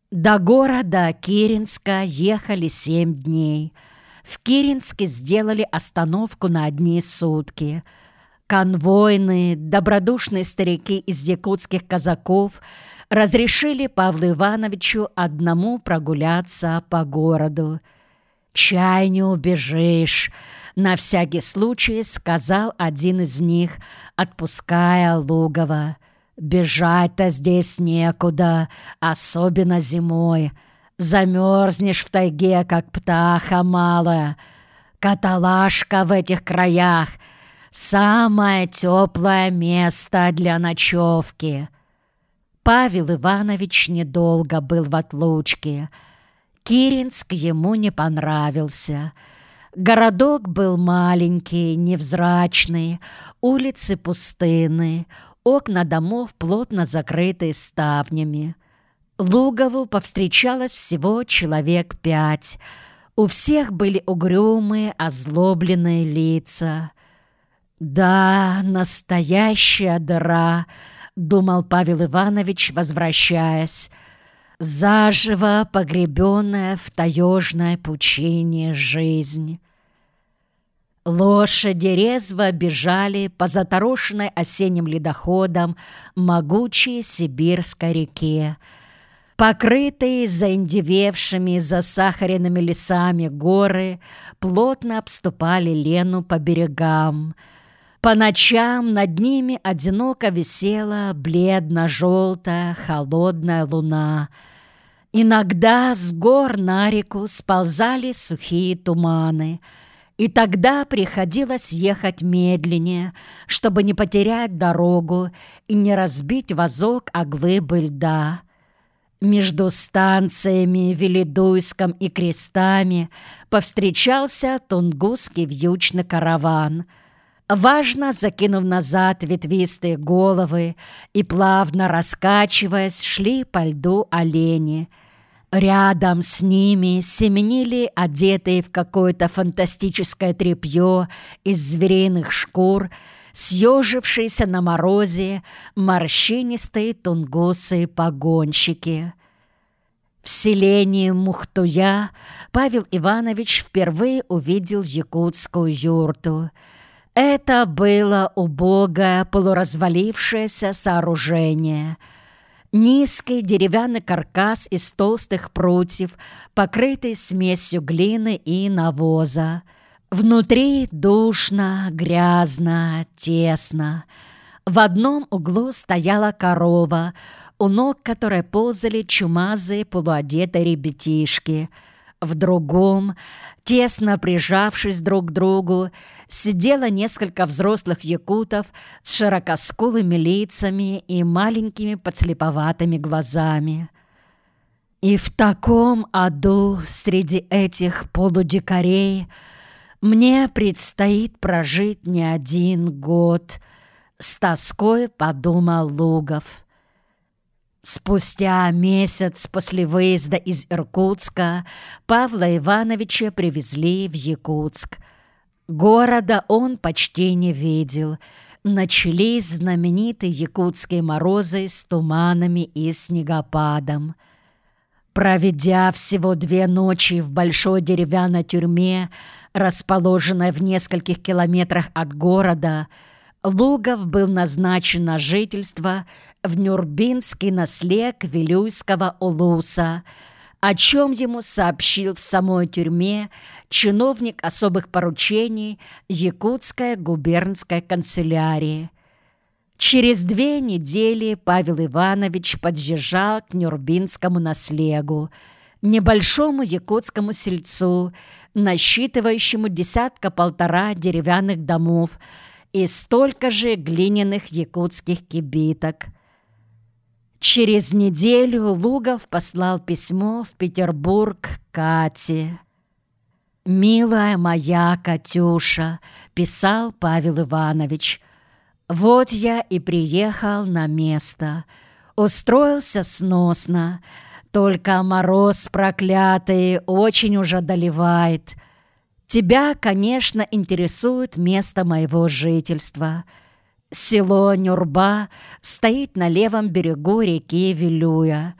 До города Киренска ехали 7 дней. В Киренске сделали остановку на одни сутки. Конвойные, добродушные старики из якутских казаков разрешили Павлу Ивановичу одному прогуляться по городу. «Чай не убежишь», — на всякий случай сказал один из них, отпуская Лугова. «Бежать-то здесь некуда, особенно зимой. Замерзнешь в тайге, как птаха малая. Каталашка в этих краях — самое теплое место для ночевки». Павел Иванович недолго был в отлучке. Киренск ему не понравился. Городок был маленький, невзрачный, улицы пустынные, окна домов плотно закрыты ставнями. Лугову повстречалось всего человек 5. У всех были угрюмые, озлобленные лица. «Да, настоящая дыра», — думал Павел Иванович, возвращаясь, «заживо погребенная в таежной пучине жизнь». Лошади резво бежали по заторошенной осенним ледоходом могучей сибирской реке. Покрытые заиндевевшими засахаренными лесами горы плотно обступали Лену по берегам. По ночам над ними одиноко висела бледно-желтая холодная луна. Иногда с гор на реку сползали сухие туманы, и тогда приходилось ехать медленнее, чтобы не потерять дорогу и не разбить вазок о глыбы льда. Между станциями Велидуйском и Крестами повстречался тунгусский вьючный караван. Важно закинув назад ветвистые головы и плавно раскачиваясь, шли по льду олени. Рядом с ними семенили одетые в какое-то фантастическое тряпье из звериных шкур, съежившиеся на морозе морщинистые тунгусы-погонщики. В селении Мухтуя Павел Иванович впервые увидел якутскую юрту. Это было убогое полуразвалившееся сооружение. Низкий деревянный каркас из толстых прутьев, покрытый смесью глины и навоза. Внутри душно, грязно, тесно. В одном углу стояла корова, у ног которой ползали чумазые полуодетые ребятишки. В другом, тесно прижавшись друг к другу, сидело несколько взрослых якутов с широкоскулыми лицами и маленькими подслеповатыми глазами. И в таком аду среди этих полудикарей мне предстоит прожить не один год, с тоской подумал Лугов. Спустя месяц после выезда из Иркутска Павла Ивановича привезли в Якутск. Города он почти не видел. Начались знаменитые якутские морозы с туманами и снегопадом. Проведя всего 2 ночи в большой деревянной тюрьме, расположенной в нескольких километрах от города, Лугов был назначен на жительство в Нюрбинский наслег Вилюйского улуса, о чем ему сообщил в самой тюрьме чиновник особых поручений Якутской губернской канцелярии. Через 2 недели Павел Иванович подъезжал к Нюрбинскому наслегу, небольшому якутскому сельцу, насчитывающему 1,5 деревянных домов и столько же глиняных якутских кибиток. Через неделю Лугов послал письмо в Петербург Кате. «Милая моя Катюша», — писал Павел Иванович, — «вот я и приехал на место. Устроился сносно, только мороз проклятый очень уж одолевает. Тебя, конечно, интересует место моего жительства. Село Нюрба стоит на левом берегу реки Вилюя.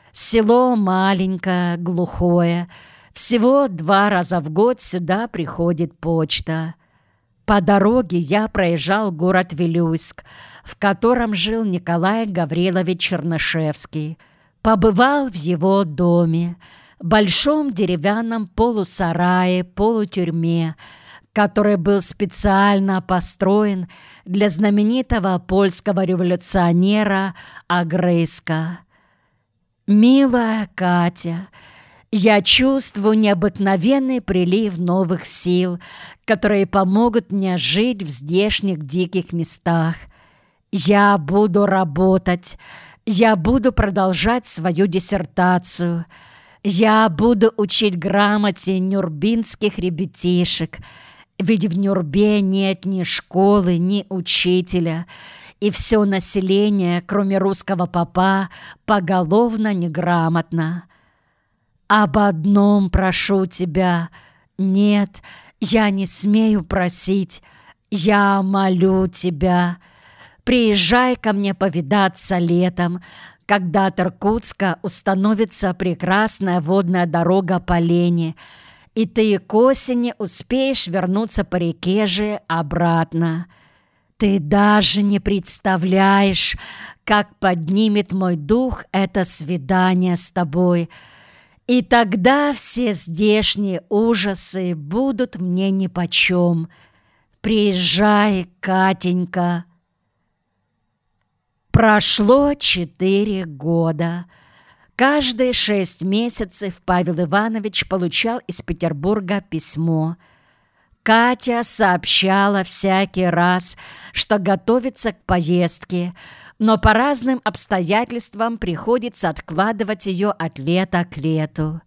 Село маленькое, глухое. Всего 2 раза в год сюда приходит почта. По дороге я проезжал город Вилюйск, в котором жил Николай Гаврилович Чернышевский. Побывал в его доме, большом деревянном полусарае, полутюрьме, который был специально построен для знаменитого польского революционера Огрызка. «Милая Катя, я чувствую необыкновенный прилив новых сил, которые помогут мне жить в здешних диких местах. Я буду работать, я буду продолжать свою диссертацию, я буду учить грамоте нюрбинских ребятишек, ведь в Нюрбе нет ни школы, ни учителя, и все население, кроме русского попа, поголовно неграмотно. Об одном прошу тебя, нет, я не смею просить, я молю тебя, приезжай ко мне повидаться летом, когда от Иркутска установится прекрасная водная дорога по Лени, и ты к осени успеешь вернуться по реке же обратно. Ты даже не представляешь, как поднимет мой дух это свидание с тобой, и тогда все здешние ужасы будут мне нипочем. Приезжай, Катенька». Прошло 4 года. Каждые 6 месяцев Павел Иванович получал из Петербурга письмо. Катя сообщала всякий раз, что готовится к поездке, но по разным обстоятельствам приходится откладывать ее от лета к лету.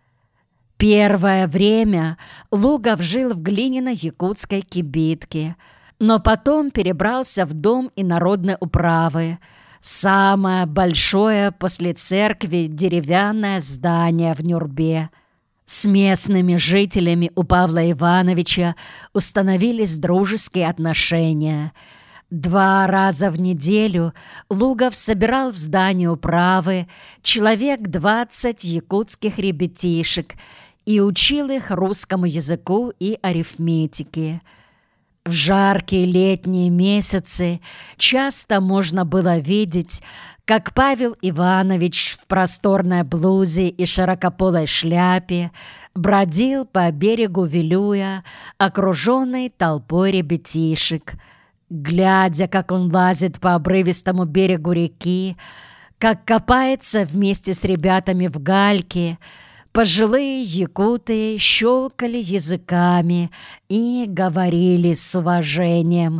Первое время Лугов жил в глиняно-якутской кибитке, но потом перебрался в дом инородной управы, самое большое после церкви деревянное здание в Нюрбе. С местными жителями у Павла Ивановича установились дружеские отношения. 2 раза в неделю Лугов собирал в здании управы человек 20 якутских ребятишек и учил их русскому языку и арифметике. В жаркие летние месяцы часто можно было видеть, как Павел Иванович в просторной блузе и широкополой шляпе бродил по берегу Вилюя, окруженный толпой ребятишек. Глядя, как он лазит по обрывистому берегу реки, как копается вместе с ребятами в гальке, пожилые якуты щелкали языками и говорили с уважением: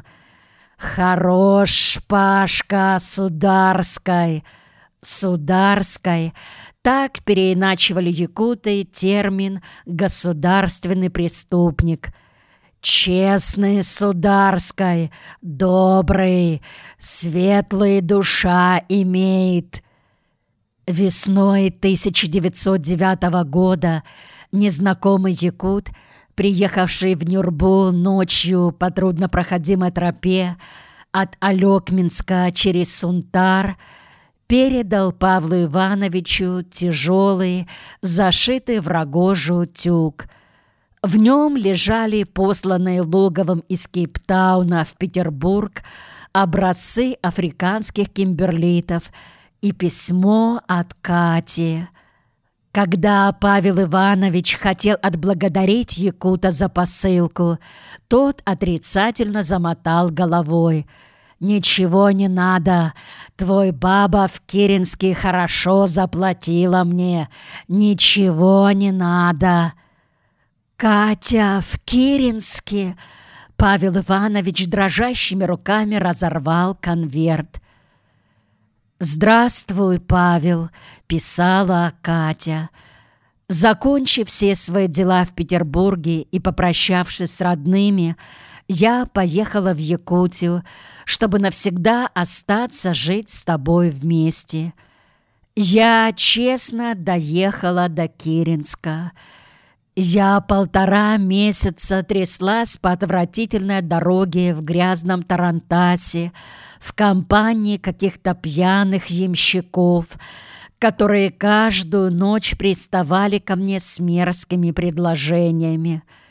«Хорош, Пашка, Сударской!» «Сударской» — так переиначивали якуты термин «государственный преступник». «Честный, Сударской, добрый, светлая душа имеет». Весной 1909 года незнакомый якут, приехавший в Нюрбу ночью по труднопроходимой тропе от Алекминска через Сунтар, передал Павлу Ивановичу тяжелый, зашитый в рогожу тюк. В нем лежали посланные Луговым из Кейптауна в Петербург образцы африканских кимберлитов и письмо от Кати. Когда Павел Иванович хотел отблагодарить якута за посылку, тот отрицательно замотал головой. «Ничего не надо. Твой баба в Киренске хорошо заплатила мне. Ничего не надо». «Катя в Киренске?» Павел Иванович дрожащими руками разорвал конверт. «Здравствуй, Павел», — писала Катя. «Закончив все свои дела в Петербурге и попрощавшись с родными, я поехала в Якутию, чтобы навсегда остаться жить с тобой вместе. Я честно доехала до Киренска. Я 1,5 месяца тряслась по отвратительной дороге в грязном тарантасе в компании каких-то пьяных ямщиков, которые каждую ночь приставали ко мне с мерзкими предложениями.